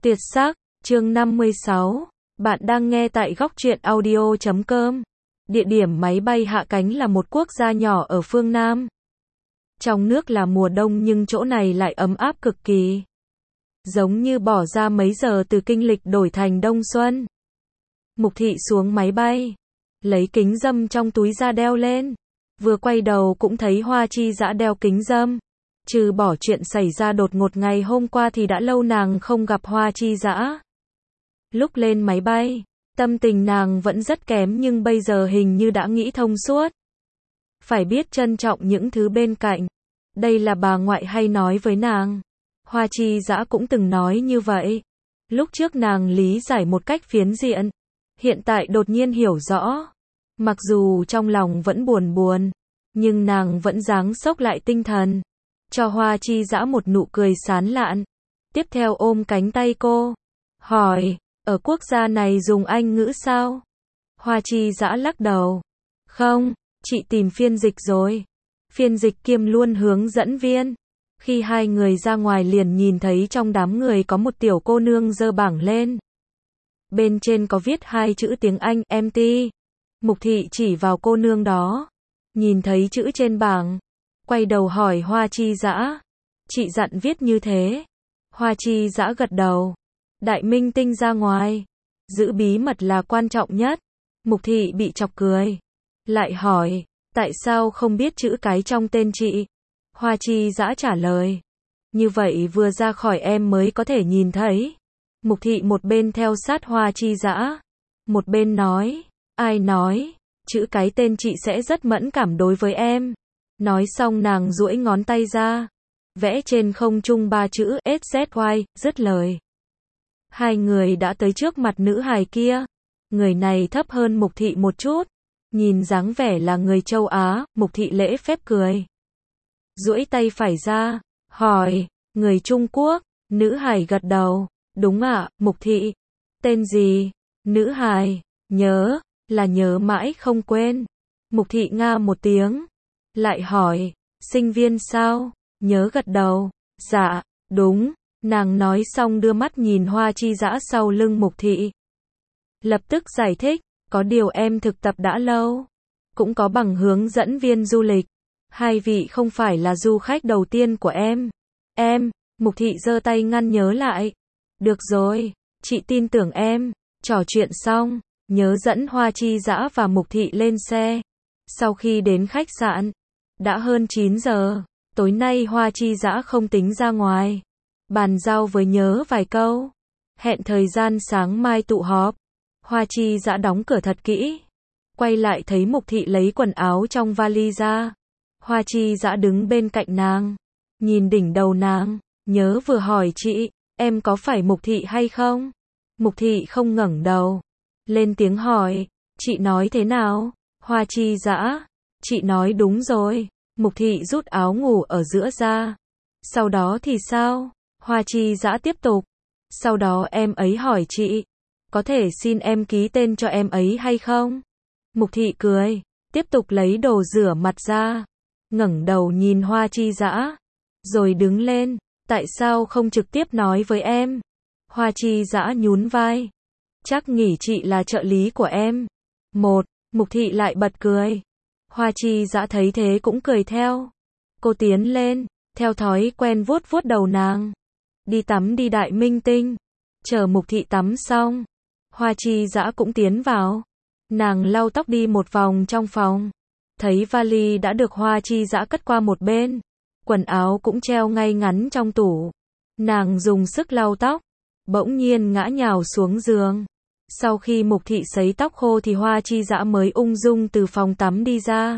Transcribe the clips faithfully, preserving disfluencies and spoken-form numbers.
Tuyệt sắc, chương năm mươi sáu. Bạn đang nghe tại góc truyện audio chấm com. Địa điểm máy bay hạ cánh là một quốc gia nhỏ ở phương Nam. Trong nước là mùa đông nhưng chỗ này lại ấm áp cực kỳ. Giống như bỏ ra mấy giờ từ kinh lịch đổi thành đông xuân. Mục Thị xuống máy bay, lấy kính râm trong túi ra đeo lên. Vừa quay đầu cũng thấy Hoa Chi Dã đeo kính râm. Trừ bỏ chuyện xảy ra đột ngột ngày hôm qua thì đã lâu nàng không gặp Hoa Chi Dã. Lúc lên máy bay, tâm tình nàng vẫn rất kém nhưng bây giờ hình như đã nghĩ thông suốt. Phải biết trân trọng những thứ bên cạnh. Đây là bà ngoại hay nói với nàng. Hoa Chi Dã cũng từng nói như vậy. Lúc trước nàng lý giải một cách phiến diện. Hiện tại đột nhiên hiểu rõ. Mặc dù trong lòng vẫn buồn buồn, nhưng nàng vẫn giáng sốc lại tinh thần. Cho Hoa Chi Dã một nụ cười sán lạn. Tiếp theo ôm cánh tay cô. Hỏi, ở quốc gia này dùng Anh ngữ sao? Hoa Chi Dã lắc đầu. Không, chị tìm phiên dịch rồi. Phiên dịch kiêm luôn hướng dẫn viên. Khi hai người ra ngoài liền nhìn thấy trong đám người có một tiểu cô nương giơ bảng lên. Bên trên có viết hai chữ tiếng Anh, em tê. Mục Thị chỉ vào cô nương đó. Nhìn thấy chữ trên bảng. Quay đầu hỏi Hoa Chi Dã. Chị dặn viết như thế. Hoa Chi Dã gật đầu. Đại minh tinh ra ngoài. Giữ bí mật là quan trọng nhất. Mục Thị bị chọc cười. Lại hỏi. Tại sao không biết chữ cái trong tên chị? Hoa Chi Dã trả lời. Như vậy vừa ra khỏi em mới có thể nhìn thấy. Mục Thị một bên theo sát Hoa Chi Dã. Một bên nói. Ai nói. Chữ cái tên chị sẽ rất mẫn cảm đối với em. Nói xong nàng duỗi ngón tay ra. Vẽ trên không trung ba chữ ét dét goai, dứt lời. Hai người đã tới trước mặt nữ hài kia. Người này thấp hơn Mục Thị một chút. Nhìn dáng vẻ là người châu Á, Mục Thị lễ phép cười. Duỗi tay phải ra, hỏi, người Trung Quốc, nữ hài gật đầu. Đúng ạ, Mục Thị. Tên gì? Nữ hài, nhớ, là nhớ mãi không quên. Mục Thị nga một tiếng. Lại hỏi, sinh viên sao? Nhớ gật đầu. Dạ, đúng. Nàng nói xong đưa mắt nhìn Hoa Chi Dã sau lưng Mục Thị. Lập tức giải thích, có điều em thực tập đã lâu. Cũng có bằng hướng dẫn viên du lịch. Hai vị không phải là du khách đầu tiên của em. Em, Mục Thị giơ tay ngăn nhớ lại. Được rồi, chị tin tưởng em. Trò chuyện xong, nhớ dẫn Hoa Chi Dã và Mục Thị lên xe. Sau khi đến khách sạn, đã hơn chín giờ. Tối nay Hoa Chi Dã không tính ra ngoài. Bàn giao với nhớ vài câu. Hẹn thời gian sáng mai tụ họp. Hoa Chi Dã đóng cửa thật kỹ. Quay lại thấy Mục Thị lấy quần áo trong vali ra. Hoa Chi Dã đứng bên cạnh nàng. Nhìn đỉnh đầu nàng. Nhớ vừa hỏi chị, em có phải Mục Thị hay không? Mục Thị không ngẩng đầu. Lên tiếng hỏi, chị nói thế nào? Hoa Chi Dã, chị nói đúng rồi. Mục Thị rút áo ngủ ở giữa ra. Sau đó thì sao? Hoa Chi Dã tiếp tục. Sau đó em ấy hỏi chị, có thể xin em ký tên cho em ấy hay không? Mục Thị cười, tiếp tục lấy đồ rửa mặt ra. Ngẩng đầu nhìn Hoa Chi Dã, rồi đứng lên. Tại sao không trực tiếp nói với em? Hoa Chi Dã nhún vai. Chắc nghĩ chị là trợ lý của em. Một, Mục Thị lại bật cười. Hoa Chi Dã thấy thế cũng cười theo. Cô tiến lên, theo thói quen vuốt vuốt đầu nàng. Đi tắm đi đại minh tinh. Chờ Mục Thị tắm xong, Hoa Chi Dã cũng tiến vào. Nàng lau tóc đi một vòng trong phòng. Thấy vali đã được Hoa Chi Dã cất qua một bên. Quần áo cũng treo ngay ngắn trong tủ. Nàng dùng sức lau tóc. Bỗng nhiên ngã nhào xuống giường. Sau khi Mục Thị sấy tóc khô thì Hoa Chi Dã mới ung dung từ phòng tắm đi ra.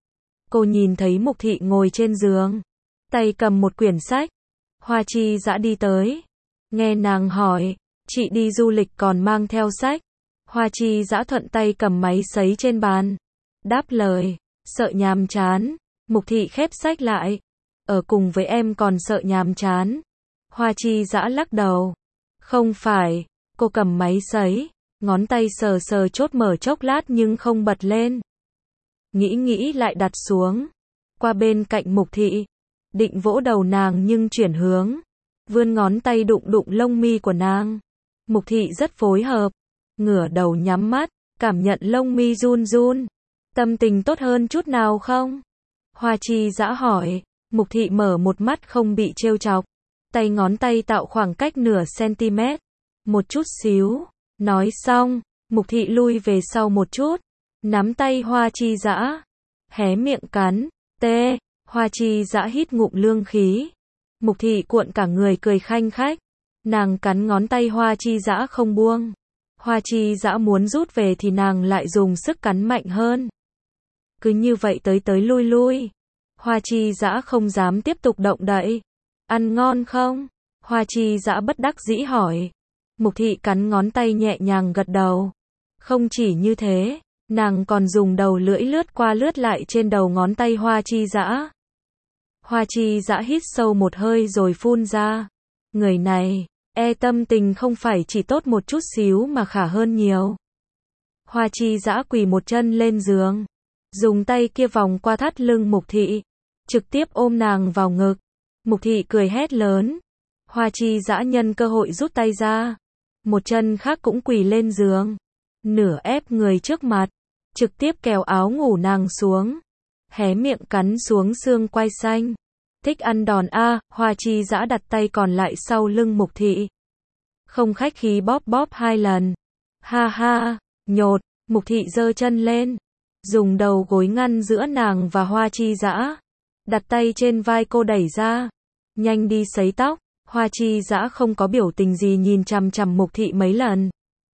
Cô nhìn thấy Mục Thị ngồi trên giường. Tay cầm một quyển sách. Hoa Chi Dã đi tới. Nghe nàng hỏi, chị đi du lịch còn mang theo sách. Hoa Chi Dã thuận tay cầm máy sấy trên bàn. Đáp lời, sợ nhàm chán. Mục Thị khép sách lại. Ở cùng với em còn sợ nhàm chán. Hoa Chi Dã lắc đầu. Không phải, cô cầm máy sấy. Ngón tay sờ sờ chốt mở chốc lát nhưng không bật lên. Nghĩ nghĩ lại đặt xuống. Qua bên cạnh Mục Thị. Định vỗ đầu nàng nhưng chuyển hướng. vươn ngón tay đụng đụng lông mi của nàng. Mục thị rất phối hợp, ngửa đầu nhắm mắt, cảm nhận lông mi run run. Tâm tình tốt hơn chút nào không? Hoa Chi Dã hỏi. Mục thị mở một mắt không bị trêu chọc. Tay ngón tay tạo khoảng cách nửa cm. Một chút xíu. Nói xong, Mục thị lui về sau một chút. Nắm tay Hoa Chi Dã. Hé miệng cắn. Tê. Hoa Chi Dã hít ngụm lương khí. Mục thị cuộn cả người cười khanh khách. Nàng cắn ngón tay Hoa Chi Dã không buông. Hoa Chi Dã muốn rút về thì nàng lại dùng sức cắn mạnh hơn. Cứ như vậy tới tới lui lui. Hoa Chi Dã không dám tiếp tục động đậy. Ăn ngon không? Hoa Chi Dã bất đắc dĩ hỏi. Mục thị cắn ngón tay nhẹ nhàng gật đầu. Không chỉ như thế, nàng còn dùng đầu lưỡi lướt qua lướt lại trên đầu ngón tay Hoa Chi Dã. Hoa Chi Dã hít sâu một hơi rồi phun ra. Người này, e tâm tình không phải chỉ tốt một chút xíu mà khả hơn nhiều. Hoa Chi Dã quỳ một chân lên giường. Dùng tay kia vòng qua thắt lưng Mục thị. Trực tiếp ôm nàng vào ngực. Mục thị cười hét lớn. Hoa Chi Dã nhân cơ hội rút tay ra. Một chân khác cũng quỳ lên giường. Nửa ép người trước mặt. Trực tiếp kéo áo ngủ nàng xuống. Hé miệng cắn xuống xương quai xanh. Thích ăn đòn a. Hoa Chi Dã đặt tay còn lại sau lưng Mục thị. Không khách khí bóp bóp hai lần. Ha ha, nhột. Mục thị giơ chân lên. Dùng đầu gối ngăn giữa nàng và Hoa Chi Dã. Đặt tay trên vai cô đẩy ra. Nhanh đi sấy tóc. Hoa Chi Dã không có biểu tình gì nhìn chằm chằm Mục thị mấy lần.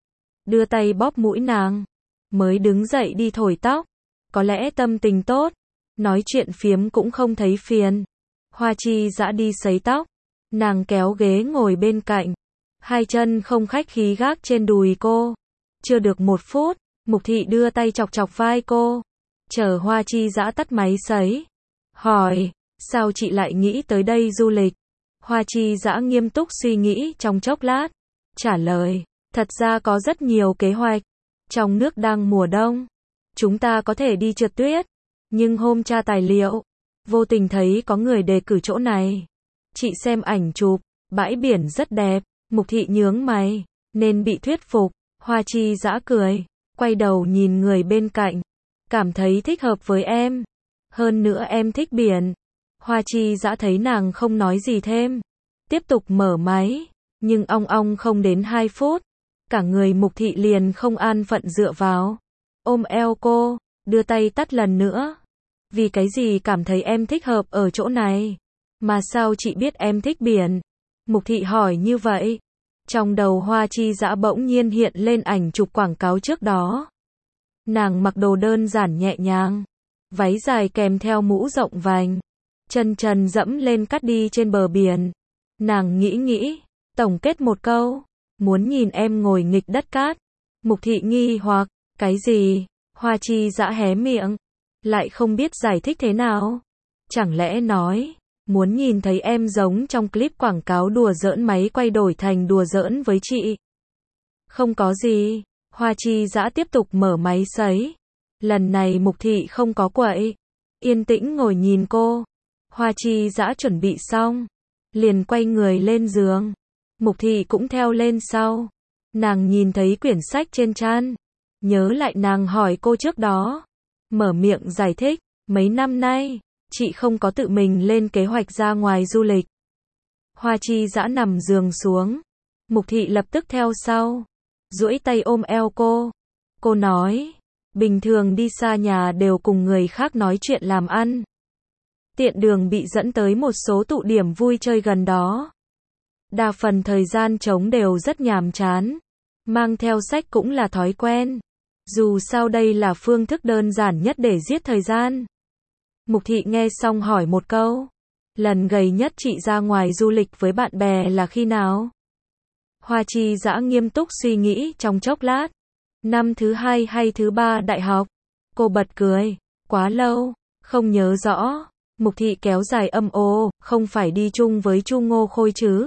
Đưa tay bóp mũi nàng. Mới đứng dậy đi thổi tóc. Có lẽ tâm tình tốt. Nói chuyện phiếm cũng không thấy phiền. Hoa Chi Dã đi sấy tóc. Nàng kéo ghế ngồi bên cạnh. Hai chân không khách khí gác trên đùi cô. Chưa được một phút, Mục thị đưa tay chọc chọc vai cô. Chờ Hoa Chi Dã tắt máy sấy. Hỏi, sao chị lại nghĩ tới đây du lịch? Hoa Chi Dã nghiêm túc suy nghĩ trong chốc lát. Trả lời, thật ra có rất nhiều kế hoạch. Trong nước đang mùa đông. Chúng ta có thể đi trượt tuyết. Nhưng hôm tra tài liệu, vô tình thấy có người đề cử chỗ này. Chị xem ảnh chụp, bãi biển rất đẹp. Mục thị nhướng mày, nên bị thuyết phục. Hoa Chi Dã cười, quay đầu nhìn người bên cạnh. Cảm thấy thích hợp với em. Hơn nữa em thích biển. Hoa Chi Dã thấy nàng không nói gì thêm. Tiếp tục mở máy. Nhưng ong ong không đến hai phút. Cả người Mục thị liền không an phận dựa vào. Ôm eo cô, đưa tay tắt lần nữa. Vì cái gì cảm thấy em thích hợp ở chỗ này? Mà sao chị biết em thích biển? Mục thị hỏi như vậy. Trong đầu Hoa Chi Dã bỗng nhiên hiện lên ảnh chụp quảng cáo trước đó. Nàng mặc đồ đơn giản nhẹ nhàng. Váy dài kèm theo mũ rộng vành. Chân trần dẫm lên cát đi trên bờ biển. Nàng nghĩ nghĩ. Tổng kết một câu. Muốn nhìn em ngồi nghịch đất cát. Mục thị nghi hoặc. Cái gì? Hoa Chi Dã hé miệng. Lại không biết giải thích thế nào. Chẳng lẽ nói. Muốn nhìn thấy em giống trong clip quảng cáo đùa giỡn máy quay đổi thành đùa giỡn với chị. Không có gì. Hoa Chi Dã tiếp tục mở máy sấy. Lần này Mục thị không có quậy. Yên tĩnh ngồi nhìn cô. Hoa Chi Dã chuẩn bị xong. Liền quay người lên giường. Mục thị cũng theo lên sau. Nàng nhìn thấy quyển sách trên chăn. Nhớ lại nàng hỏi cô trước đó. Mở miệng giải thích. Mấy năm nay, chị không có tự mình lên kế hoạch ra ngoài du lịch. Hoa Chi Dã nằm giường xuống. Mục thị lập tức theo sau. Duỗi tay ôm eo cô. Cô nói. Bình thường đi xa nhà đều cùng người khác nói chuyện làm ăn. Tiện đường bị dẫn tới một số tụ điểm vui chơi gần đó. Đa phần thời gian trống đều rất nhàm chán. Mang theo sách cũng là thói quen. Dù sao đây là phương thức đơn giản nhất để giết thời gian. Mục thị nghe xong hỏi một câu. Lần gầy nhất chị ra ngoài du lịch với bạn bè là khi nào? Hoa Chi Dã nghiêm túc suy nghĩ trong chốc lát. Năm thứ hai hay thứ ba đại học? Cô bật cười. Quá lâu, không nhớ rõ. Mục thị kéo dài âm ô, không phải đi chung với Chu Ngô Khôi chứ?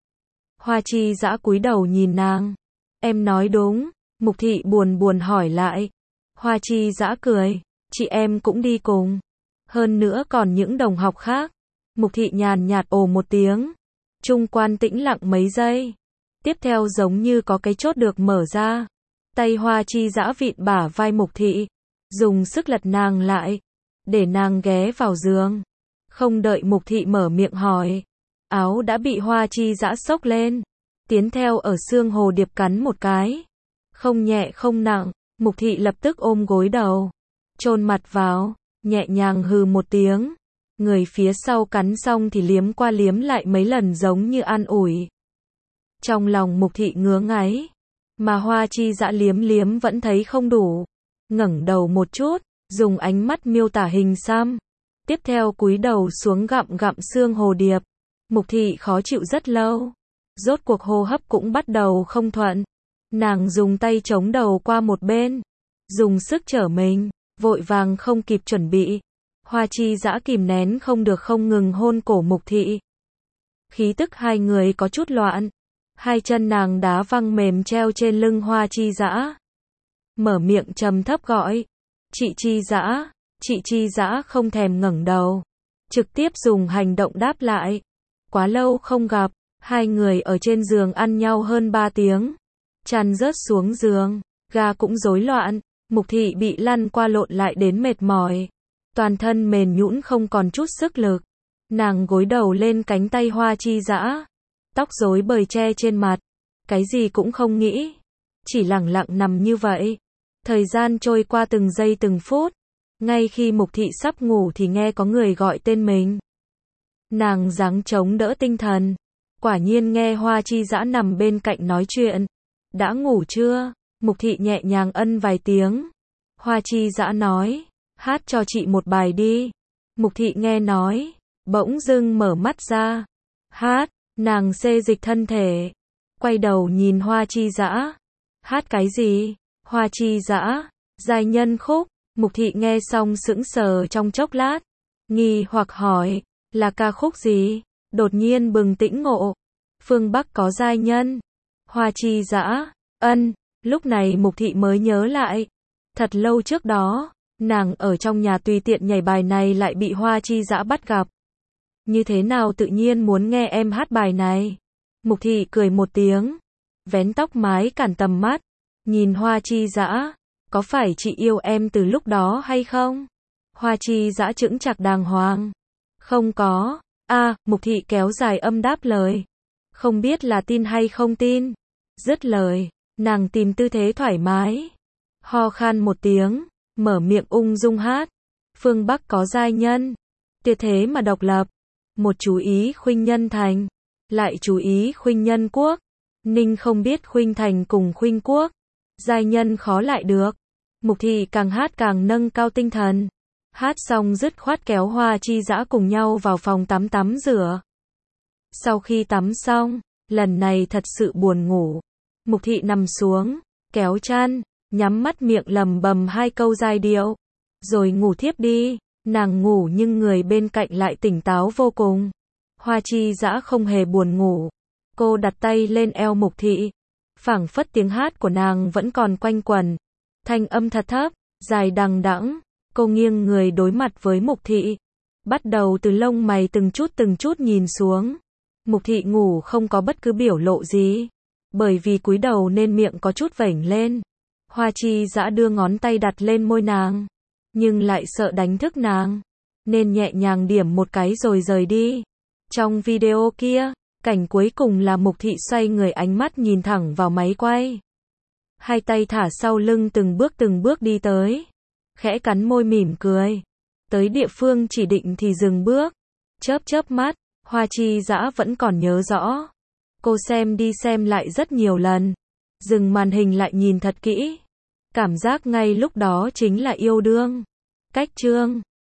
Hoa Chi Dã cúi đầu nhìn nàng. Em nói đúng. Mục thị buồn buồn hỏi lại. Hoa Chi Dã cười. Chị em cũng đi cùng. Hơn nữa còn những đồng học khác. Mục thị nhàn nhạt ồ một tiếng. Trung quan tĩnh lặng mấy giây. Tiếp theo giống như có cái chốt được mở ra. Tay Hoa Chi Dã vịn bả vai Mục Thị, dùng sức lật nàng lại, để nàng ghé vào giường. Không đợi Mục Thị mở miệng hỏi, áo đã bị Hoa Chi Dã xốc lên, tiến theo ở xương hồ điệp cắn một cái. Không nhẹ không nặng, Mục Thị lập tức ôm gối đầu, chôn mặt vào, nhẹ nhàng hừ một tiếng. Người phía sau cắn xong thì liếm qua liếm lại mấy lần giống như an ủi. Trong lòng Mục Thị ngứa ngáy, mà Hoa Chi Dã liếm liếm vẫn thấy không đủ. Ngẩng đầu một chút, dùng ánh mắt miêu tả hình xăm. Tiếp theo cúi đầu xuống gặm gặm xương hồ điệp. Mục Thị khó chịu rất lâu. Rốt cuộc hô hấp cũng bắt đầu không thuận. Nàng dùng tay chống đầu qua một bên, dùng sức trở mình, vội vàng không kịp chuẩn bị. Hoa Chi Dã kìm nén không được không ngừng hôn cổ Mục Thị. Khí tức hai người có chút loạn. Hai chân nàng đá văng mềm treo trên lưng Hoa Chi Dã. Mở miệng trầm thấp gọi. Chị Chi Dã. Chị Chi Dã không thèm ngẩng đầu. Trực tiếp dùng hành động đáp lại. Quá lâu không gặp. Hai người ở trên giường ăn nhau hơn ba tiếng. Chăn rớt xuống giường. Ga cũng rối loạn. Mục Thị bị lăn qua lộn lại đến mệt mỏi. Toàn thân mềm nhũn không còn chút sức lực. Nàng gối đầu lên cánh tay Hoa Chi Dã. Tóc rối bời che trên mặt. Cái gì cũng không nghĩ. Chỉ lặng lặng nằm như vậy. Thời gian trôi qua từng giây từng phút. Ngay khi Mục Thị sắp ngủ thì nghe có người gọi tên mình. Nàng giáng chống đỡ tinh thần. Quả nhiên nghe Hoa Chi Dã nằm bên cạnh nói chuyện. Đã ngủ chưa? Mục Thị nhẹ nhàng ân vài tiếng. Hoa Chi Dã nói, hát cho chị một bài đi. Mục Thị nghe nói, bỗng dưng mở mắt ra. Hát, nàng xê dịch thân thể. Quay đầu nhìn Hoa Chi Dã. Hát cái gì? Hoa Chi Dã, giai nhân khúc. Mục Thị nghe xong sững sờ trong chốc lát. Nghi hoặc hỏi, là ca khúc gì? Đột nhiên bừng tỉnh ngộ. Phương Bắc có giai nhân. Hoa Chi Dã, ân. Lúc này Mục Thị mới nhớ lại. Thật lâu trước đó, nàng ở trong nhà tùy tiện nhảy bài này lại bị Hoa Chi Dã bắt gặp. Như thế nào tự nhiên muốn nghe em hát bài này? Mục Thị cười một tiếng, vén tóc mái cản tầm mắt, nhìn Hoa Chi Dã, có phải chị yêu em từ lúc đó hay không? Hoa Chi Dã chững chạc đàng hoàng. Không có. A, à, Mục Thị kéo dài âm đáp lời. Không biết là tin hay không tin. Dứt lời, nàng tìm tư thế thoải mái. Ho khan một tiếng, mở miệng ung dung hát. Phương Bắc có giai nhân. Tuyệt thế mà độc lập. Một chú ý khuynh nhân thành. Lại chú ý khuynh nhân quốc. Ninh không biết khuynh thành cùng khuynh quốc. Giai nhân khó lại được. Mục Thị càng hát càng nâng cao tinh thần. Hát xong dứt khoát kéo Hoa Chi Dã cùng nhau vào phòng tắm tắm rửa. Sau khi tắm xong, lần này thật sự buồn ngủ. Mục Thị nằm xuống, kéo chăn, nhắm mắt miệng lầm bầm hai câu giai điệu. Rồi ngủ thiếp đi. Nàng ngủ nhưng người bên cạnh lại tỉnh táo vô cùng. Hoa Chi Dã không hề buồn ngủ. Cô đặt tay lên eo Mục Thị. Phảng phất tiếng hát của nàng vẫn còn quanh quẩn. Thanh âm thật thấp, dài đằng đẵng. Cô nghiêng người đối mặt với Mục Thị. Bắt đầu từ lông mày từng chút từng chút nhìn xuống. Mục Thị ngủ không có bất cứ biểu lộ gì. Bởi vì cúi đầu nên miệng có chút vểnh lên. Hoa Chi Dã đưa ngón tay đặt lên môi nàng. Nhưng lại sợ đánh thức nàng. Nên nhẹ nhàng điểm một cái rồi rời đi. Trong video kia, cảnh cuối cùng là Mục Thị xoay người ánh mắt nhìn thẳng vào máy quay. Hai tay thả sau lưng từng bước từng bước đi tới. Khẽ cắn môi mỉm cười. Tới địa phương chỉ định thì dừng bước. Chớp chớp mắt, Hoa Chi Dã vẫn còn nhớ rõ. Cô xem đi xem lại rất nhiều lần. Dừng màn hình lại nhìn thật kỹ. Cảm giác ngay lúc đó chính là yêu đương. Cách chương